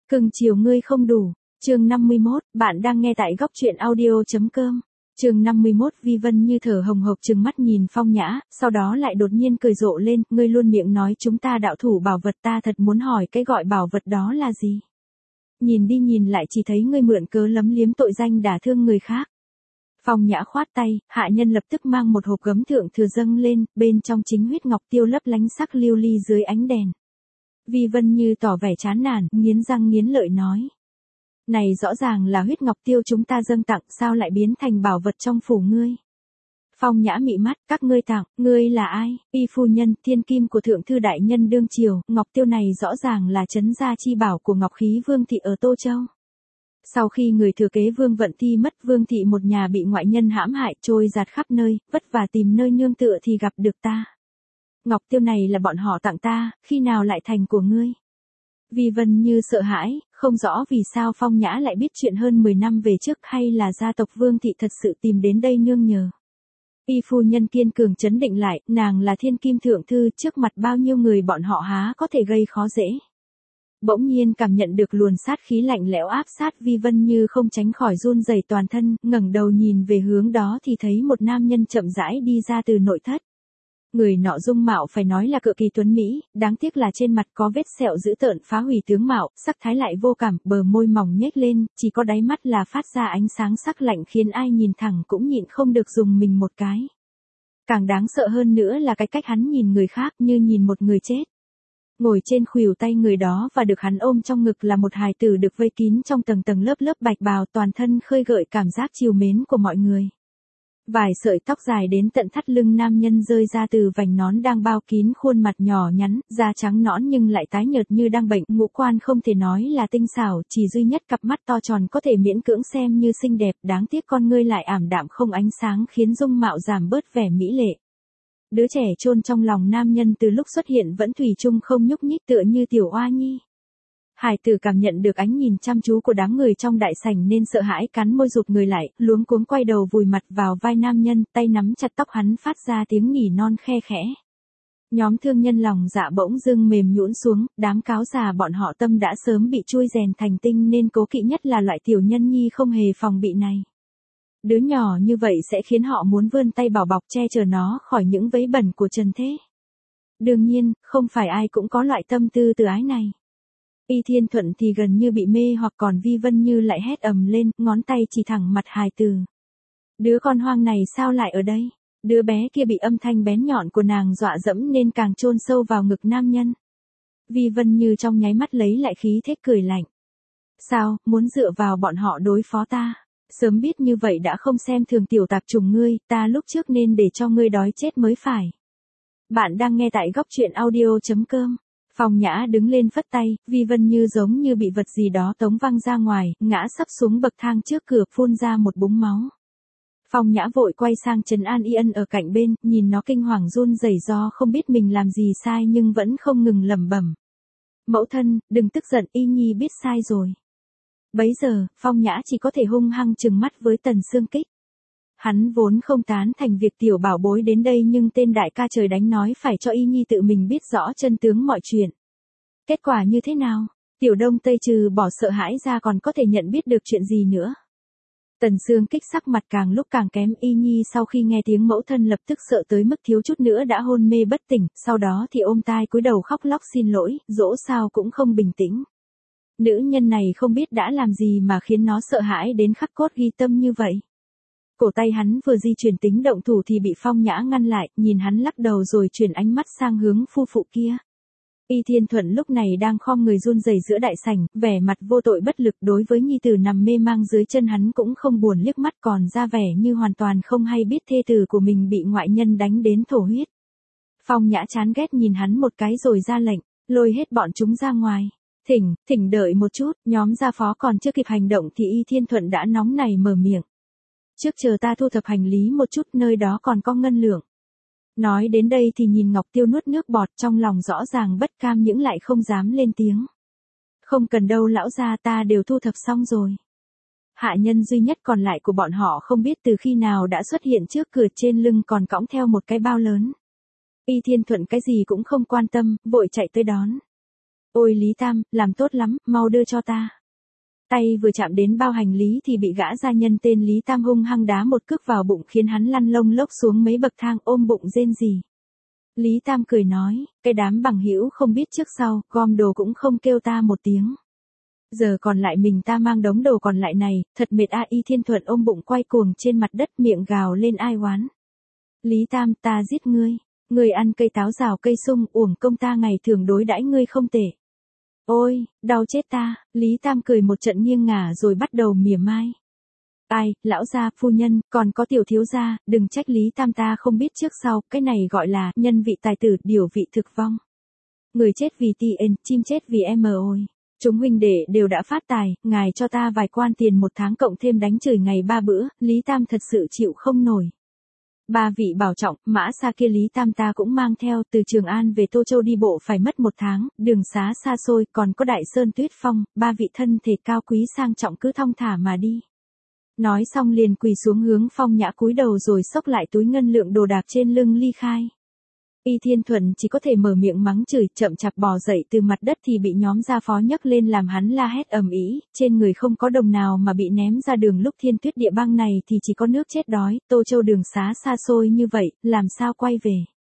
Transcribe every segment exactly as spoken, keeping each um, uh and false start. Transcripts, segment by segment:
Cưng chiều ngươi không đủ. Chương năm mươi mốt, bạn đang nghe tại góc truyện audio.com. Chương năm mươi mốt, Vi Vân như thở hồng hộc trừng mắt nhìn Phong Nhã, sau đó lại đột nhiên cười rộ lên, ngươi luôn miệng nói chúng ta đạo thủ bảo vật, ta thật muốn hỏi cái gọi bảo vật đó là gì? Nhìn đi nhìn lại chỉ thấy ngươi mượn cớ lấm liếm tội danh đả thương người khác. Phong Nhã khoát tay, hạ nhân lập tức mang một hộp gấm thượng thừa dâng lên, bên trong chính huyết ngọc tiêu lấp lánh sắc lưu ly dưới ánh đèn. Vi Vân như tỏ vẻ chán nản, nghiến răng nghiến lợi nói. Này rõ ràng là huyết ngọc tiêu chúng ta dâng tặng, sao lại biến thành bảo vật trong phủ ngươi? Phong Nhã mị mắt, các ngươi tặng, ngươi là ai? Y phu nhân, thiên kim của thượng thư đại nhân đương triều, ngọc tiêu này rõ ràng là trấn gia chi bảo của Ngọc Khí Vương thị ở Tô Châu. Sau khi người thừa kế Vương Vận Thi mất, Vương thị một nhà bị ngoại nhân hãm hại, trôi giạt khắp nơi, vất vả tìm nơi nương tựa thì gặp được ta. Ngọc tiêu này là bọn họ tặng ta, khi nào lại thành của ngươi? Vi Vân như sợ hãi, không rõ vì sao Phong Nhã lại biết chuyện hơn mười năm về trước, hay là gia tộc Vương thị thật sự tìm đến đây nương nhờ. Y phu nhân kiên cường trấn định lại, nàng là thiên kim thượng thư, trước mặt bao nhiêu người bọn họ há có thể gây khó dễ. Bỗng nhiên cảm nhận được luồn sát khí lạnh lẽo áp sát, Vi Vân như không tránh khỏi run rẩy toàn thân, ngẩng đầu nhìn về hướng đó thì thấy một nam nhân chậm rãi đi ra từ nội thất. Người nọ dung mạo phải nói là cực kỳ tuấn mỹ, đáng tiếc là trên mặt có vết sẹo dữ tợn phá hủy tướng mạo, sắc thái lại vô cảm, bờ môi mỏng nhếch lên, chỉ có đáy mắt là phát ra ánh sáng sắc lạnh khiến ai nhìn thẳng cũng nhịn không được dùng mình một cái. Càng đáng sợ hơn nữa là cái cách hắn nhìn người khác như nhìn một người chết. Ngồi trên khuỷu tay người đó và được hắn ôm trong ngực là một hài tử được vây kín trong tầng tầng lớp lớp bạch bào, toàn thân khơi gợi cảm giác trìu mến của mọi người. Vài sợi tóc dài đến tận thắt lưng nam nhân rơi ra từ vành nón đang bao kín khuôn mặt nhỏ nhắn, da trắng nõn nhưng lại tái nhợt như đang bệnh, ngũ quan không thể nói là tinh xảo, chỉ duy nhất cặp mắt to tròn có thể miễn cưỡng xem như xinh đẹp, đáng tiếc con ngươi lại ảm đạm không ánh sáng khiến dung mạo giảm bớt vẻ mỹ lệ. Đứa trẻ chôn trong lòng nam nhân từ lúc xuất hiện vẫn thủy chung không nhúc nhích tựa như tiểu oa nhi. Hải tử cảm nhận được ánh nhìn chăm chú của đám người trong đại sảnh nên sợ hãi cắn môi rụt người lại, luống cuống quay đầu vùi mặt vào vai nam nhân, tay nắm chặt tóc hắn phát ra tiếng nỉ non khe khẽ. Nhóm thương nhân lòng dạ bỗng dưng mềm nhũn xuống, đám cáo già bọn họ tâm đã sớm bị chui rèn thành tinh nên cố kỵ nhất là loại tiểu nhân nhi không hề phòng bị này. Đứa nhỏ như vậy sẽ khiến họ muốn vươn tay bảo bọc che chở nó khỏi những vấy bẩn của trần thế. Đương nhiên, không phải ai cũng có loại tâm tư từ ái này. Y Thiên Thuận thì gần như bị mê hoặc, còn Vi Vân như lại hét ầm lên, ngón tay chỉ thẳng mặt hài tử. Đứa con hoang này sao lại ở đây? Đứa bé kia bị âm thanh bén nhọn của nàng dọa dẫm nên càng chôn sâu vào ngực nam nhân. Vi Vân như trong nháy mắt lấy lại khí thế cười lạnh. Sao, muốn dựa vào bọn họ đối phó ta? Sớm biết như vậy đã không xem thường tiểu tạp trùng ngươi, ta lúc trước nên để cho ngươi đói chết mới phải. Bạn đang nghe tại góc truyện audio.com. Phong Nhã đứng lên phất tay, Vi Vân như giống như bị vật gì đó tống văng ra ngoài, ngã sấp xuống bậc thang trước cửa phun ra một búng máu. Phong Nhã vội quay sang trấn an Y Ân ở cạnh bên, nhìn nó kinh hoàng run rẩy do không biết mình làm gì sai nhưng vẫn không ngừng lẩm bẩm. Mẫu thân, đừng tức giận, Y Nhi biết sai rồi. Bấy giờ, Phong Nhã chỉ có thể hung hăng trừng mắt với Tần Xương Kích. Hắn vốn không tán thành việc tiểu bảo bối đến đây nhưng tên đại ca trời đánh nói phải cho Y Nhi tự mình biết rõ chân tướng mọi chuyện. Kết quả như thế nào? Tiểu Đông Tây trừ bỏ sợ hãi ra còn có thể nhận biết được chuyện gì nữa? Tần Xương Kích sắc mặt càng lúc càng kém, Y Nhi sau khi nghe tiếng mẫu thân lập tức sợ tới mức thiếu chút nữa đã hôn mê bất tỉnh, sau đó thì ôm tai cúi đầu khóc lóc xin lỗi, dỗ sao cũng không bình tĩnh. Nữ nhân này không biết đã làm gì mà khiến nó sợ hãi đến khắc cốt ghi tâm như vậy. Cổ tay hắn vừa di chuyển tính động thủ thì bị Phong Nhã ngăn lại, nhìn hắn lắc đầu rồi chuyển ánh mắt sang hướng phu phụ kia. Y Thiên Thuận lúc này đang khom người run rẩy giữa đại sảnh, vẻ mặt vô tội bất lực, đối với nhi tử nằm mê mang dưới chân hắn cũng không buồn liếc mắt, còn ra vẻ như hoàn toàn không hay biết thê tử của mình bị ngoại nhân đánh đến thổ huyết. Phong Nhã chán ghét nhìn hắn một cái rồi ra lệnh, lôi hết bọn chúng ra ngoài. Thỉnh, thỉnh đợi một chút, nhóm gia phó còn chưa kịp hành động thì Y Thiên Thuận đã nóng nảy mở miệng. Trước chờ ta thu thập hành lý một chút, nơi đó còn có ngân lượng. Nói đến đây thì nhìn Ngọc Tiêu nuốt nước bọt, trong lòng rõ ràng bất cam nhưng lại không dám lên tiếng. Không cần đâu lão gia, ta đều thu thập xong rồi. Hạ nhân duy nhất còn lại của bọn họ không biết từ khi nào đã xuất hiện trước cửa, trên lưng còn cõng theo một cái bao lớn. Y Thiên Thuận cái gì cũng không quan tâm, vội chạy tới đón. Ôi Lý Tam, làm tốt lắm, mau đưa cho ta. Tay vừa chạm đến bao hành lý thì bị gã gia nhân tên Lý Tam hung hăng đá một cước vào bụng khiến hắn lăn lông lốc xuống mấy bậc thang ôm bụng rên rỉ. Lý Tam cười nói, cái đám bằng hữu không biết trước sau, gom đồ cũng không kêu ta một tiếng. Giờ còn lại mình ta mang đống đồ còn lại này, thật mệt a. Y Thiên Thuận ôm bụng quay cuồng trên mặt đất miệng gào lên ai oán. Lý Tam, ta giết ngươi, ngươi ăn cây táo rào cây sung, uổng công ta ngày thường đối đãi ngươi không tệ. Ôi, đau chết ta, Lý Tam cười một trận nghiêng ngả rồi bắt đầu mỉa mai. Ai, lão gia, phu nhân, còn có tiểu thiếu gia, đừng trách Lý Tam ta không biết trước sau, cái này gọi là nhân vị tài tử, điều vị thực vong. Người chết vì tiền, chim chết vì em ôi. Chúng huynh đệ đều đã phát tài, ngài cho ta vài quan tiền một tháng cộng thêm đánh chửi ngày ba bữa, Lý Tam thật sự chịu không nổi. Ba vị bảo trọng, mã xa kia Lý Tam ta cũng mang theo, từ Trường An về Tô Châu đi bộ phải mất một tháng, đường xá xa xôi, còn có Đại Sơn Tuyết Phong, ba vị thân thể cao quý sang trọng cứ thong thả mà đi. Nói xong liền quỳ xuống hướng Phong Nhã cúi đầu rồi xốc lại túi ngân lượng đồ đạc trên lưng ly khai. Y Thiên Thuận chỉ có thể mở miệng mắng chửi, chậm chạp bò dậy từ mặt đất thì bị nhóm gia phó nhấc lên làm hắn la hét ầm ĩ, trên người không có đồng nào mà bị ném ra đường. Lúc thiên tuyết địa băng này thì chỉ có nước chết đói, Tô Châu đường xá xa xôi như vậy, làm sao quay về.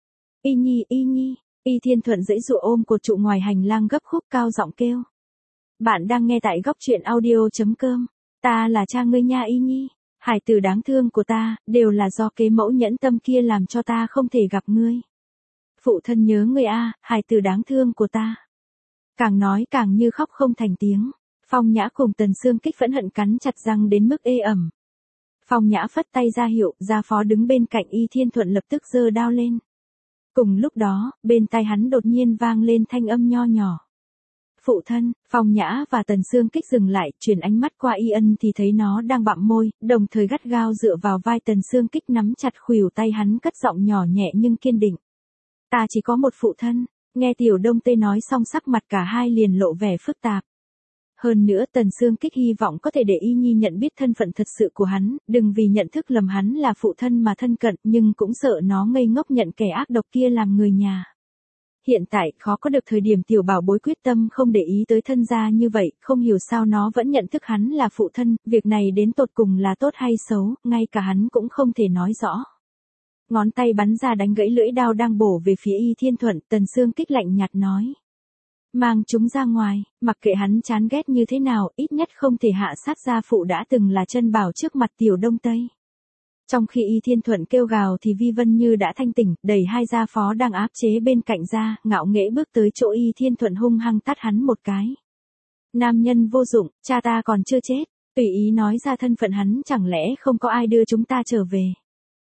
Y Nhi, Y Nhi, Y Thiên Thuận giãy giụa ôm cột trụ ngoài hành lang gấp khúc cao giọng kêu. Bạn đang nghe tại góc truyện audio.com, ta là cha ngươi nha Y Nhi, hải tử đáng thương của ta, đều là do kế mẫu nhẫn tâm kia làm cho ta không thể gặp ngươi. Phụ thân nhớ ngươi a, hài tử đáng thương của ta. Càng nói càng như khóc không thành tiếng. Phong Nhã cùng Tần Sương Kích phẫn hận cắn chặt răng đến mức ê ẩm. Phong Nhã phất tay ra hiệu, gia phó đứng bên cạnh Y Thiên Thuận lập tức giơ đao lên. Cùng lúc đó, bên tai hắn đột nhiên vang lên thanh âm nho nhỏ. Phụ thân, Phong Nhã và Tần Sương Kích dừng lại, chuyển ánh mắt qua Y Ân thì thấy nó đang bặm môi, đồng thời gắt gao dựa vào vai Tần Sương Kích nắm chặt khuỷu tay hắn cất giọng nhỏ nhẹ nhưng kiên định. Ta chỉ có một phụ thân, nghe Tiểu Đông Tây nói xong sắc mặt cả hai liền lộ vẻ phức tạp. Hơn nữa Tần Sương Kích hy vọng có thể để Y Nhi nhận biết thân phận thật sự của hắn, đừng vì nhận thức lầm hắn là phụ thân mà thân cận, nhưng cũng sợ nó ngây ngốc nhận kẻ ác độc kia làm người nhà. Hiện tại khó có được thời điểm tiểu bảo bối quyết tâm không để ý tới thân gia như vậy, không hiểu sao nó vẫn nhận thức hắn là phụ thân, việc này đến tột cùng là tốt hay xấu, ngay cả hắn cũng không thể nói rõ. Ngón tay bắn ra đánh gãy lưỡi đao đang bổ về phía Y Thiên Thuận, Tần Sương Kích lạnh nhạt nói. Mang chúng ra ngoài, mặc kệ hắn chán ghét như thế nào, ít nhất không thể hạ sát gia phụ đã từng là chân bảo trước mặt Tiểu Đông Tây. Trong khi Y Thiên Thuận kêu gào thì Vi Vân Như đã thanh tỉnh, đẩy hai gia phó đang áp chế bên cạnh ra, ngạo nghễ bước tới chỗ Y Thiên Thuận hung hăng tát hắn một cái. Nam nhân vô dụng, cha ta còn chưa chết, tùy ý nói ra thân phận hắn, chẳng lẽ không có ai đưa chúng ta trở về.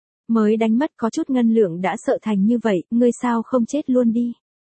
Mới đánh mất có chút ngân lượng đã sợ thành như vậy, ngươi sao không chết luôn đi.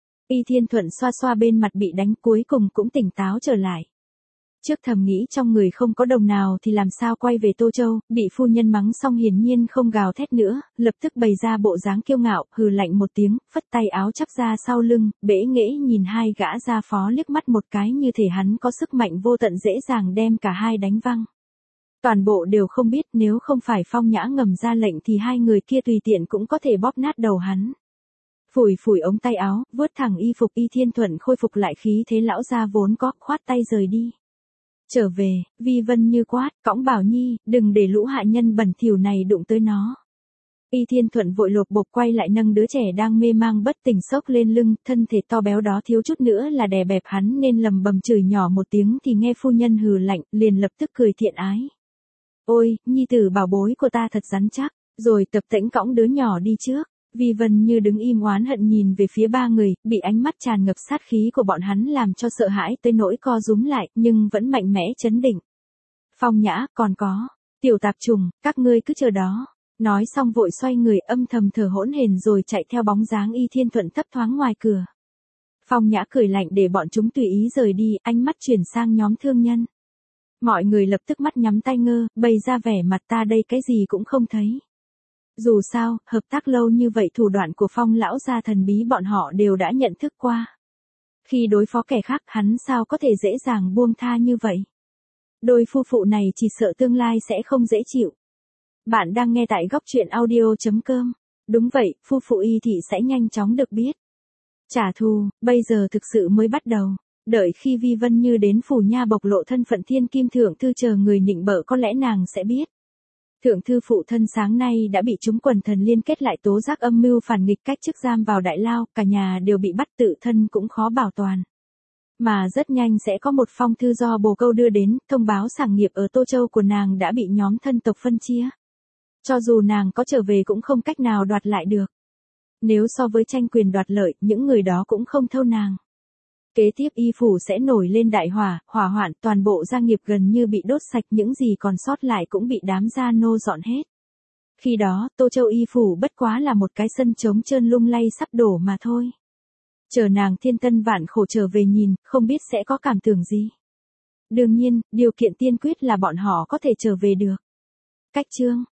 Y Thiên Thuận xoa xoa bên mặt bị đánh cuối cùng cũng tỉnh táo trở lại. Trước thầm nghĩ trong người không có đồng nào thì làm sao quay về Tô Châu, bị phu nhân mắng xong hiển nhiên không gào thét nữa, lập tức bày ra bộ dáng kiêu ngạo, hừ lạnh một tiếng, phất tay áo chắp ra sau lưng, bẽ nghễ nhìn hai gã gia phó liếc mắt một cái như thể hắn có sức mạnh vô tận dễ dàng đem cả hai đánh văng. Toàn bộ đều không biết nếu không phải Phong Nhã ngầm ra lệnh thì hai người kia tùy tiện cũng có thể bóp nát đầu hắn. Phủi phủi ống tay áo, vớt thẳng y phục Y Thiên Thuận khôi phục lại khí thế lão gia vốn có, khoát tay rời đi. Trở về, Vi Vân Như quát, cõng Bảo Nhi, đừng để lũ hạ nhân bẩn thỉu này đụng tới nó. Y Thiên Thuận vội lột bột quay lại nâng đứa trẻ đang mê mang bất tỉnh sốc lên lưng, thân thể to béo đó thiếu chút nữa là đè bẹp hắn nên lầm bầm chửi nhỏ một tiếng thì nghe phu nhân hừ lạnh, liền lập tức cười thiện ái. Ôi, nhi tử bảo bối của ta thật rắn chắc, rồi tập tễnh cõng đứa nhỏ đi trước. Vi Vân Như đứng im oán hận nhìn về phía ba người, bị ánh mắt tràn ngập sát khí của bọn hắn làm cho sợ hãi tới nỗi co rúm lại, nhưng vẫn mạnh mẽ chấn định. Phong Nhã, còn có, tiểu tạp trùng, các ngươi cứ chờ đó. Nói xong vội xoay người âm thầm thở hỗn hển rồi chạy theo bóng dáng Y Thiên Thuận thấp thoáng ngoài cửa. Phong Nhã cười lạnh để bọn chúng tùy ý rời đi, ánh mắt chuyển sang nhóm thương nhân. Mọi người lập tức mắt nhắm tay ngơ, bày ra vẻ mặt ta đây cái gì cũng không thấy. Dù sao, hợp tác lâu như vậy thủ đoạn của Phong lão gia thần bí bọn họ đều đã nhận thức qua. Khi đối phó kẻ khác hắn sao có thể dễ dàng buông tha như vậy. Đôi phu phụ này chỉ sợ tương lai sẽ không dễ chịu. Bạn đang nghe tại góc truyện audio chấm com. Đúng vậy, phu phụ Y thị sẽ nhanh chóng được biết. Trả thù, bây giờ thực sự mới bắt đầu. Đợi khi Vi Vân Như đến phủ nha bộc lộ thân phận thiên kim thượng thư chờ người nịnh bợ có lẽ nàng sẽ biết. Thượng thư phụ thân sáng nay đã bị chúng quần thần liên kết lại tố giác âm mưu phản nghịch cách chức giam vào đại lao, cả nhà đều bị bắt tự thân cũng khó bảo toàn. Mà rất nhanh sẽ có một phong thư do bồ câu đưa đến, thông báo sản nghiệp ở Tô Châu của nàng đã bị nhóm thân tộc phân chia. Cho dù nàng có trở về cũng không cách nào đoạt lại được. Nếu so với tranh quyền đoạt lợi, những người đó cũng không thâu nàng. Kế tiếp y phủ sẽ nổi lên đại hỏa, hỏa hoạn, toàn bộ gia nghiệp gần như bị đốt sạch, những gì còn sót lại cũng bị đám gia nô dọn hết. Khi đó, Tô Châu y phủ bất quá là một cái sân trống trơn lung lay sắp đổ mà thôi. Chờ nàng thiên tân vạn khổ trở về nhìn, không biết sẽ có cảm tưởng gì. Đương nhiên, điều kiện tiên quyết là bọn họ có thể trở về được. Cách chương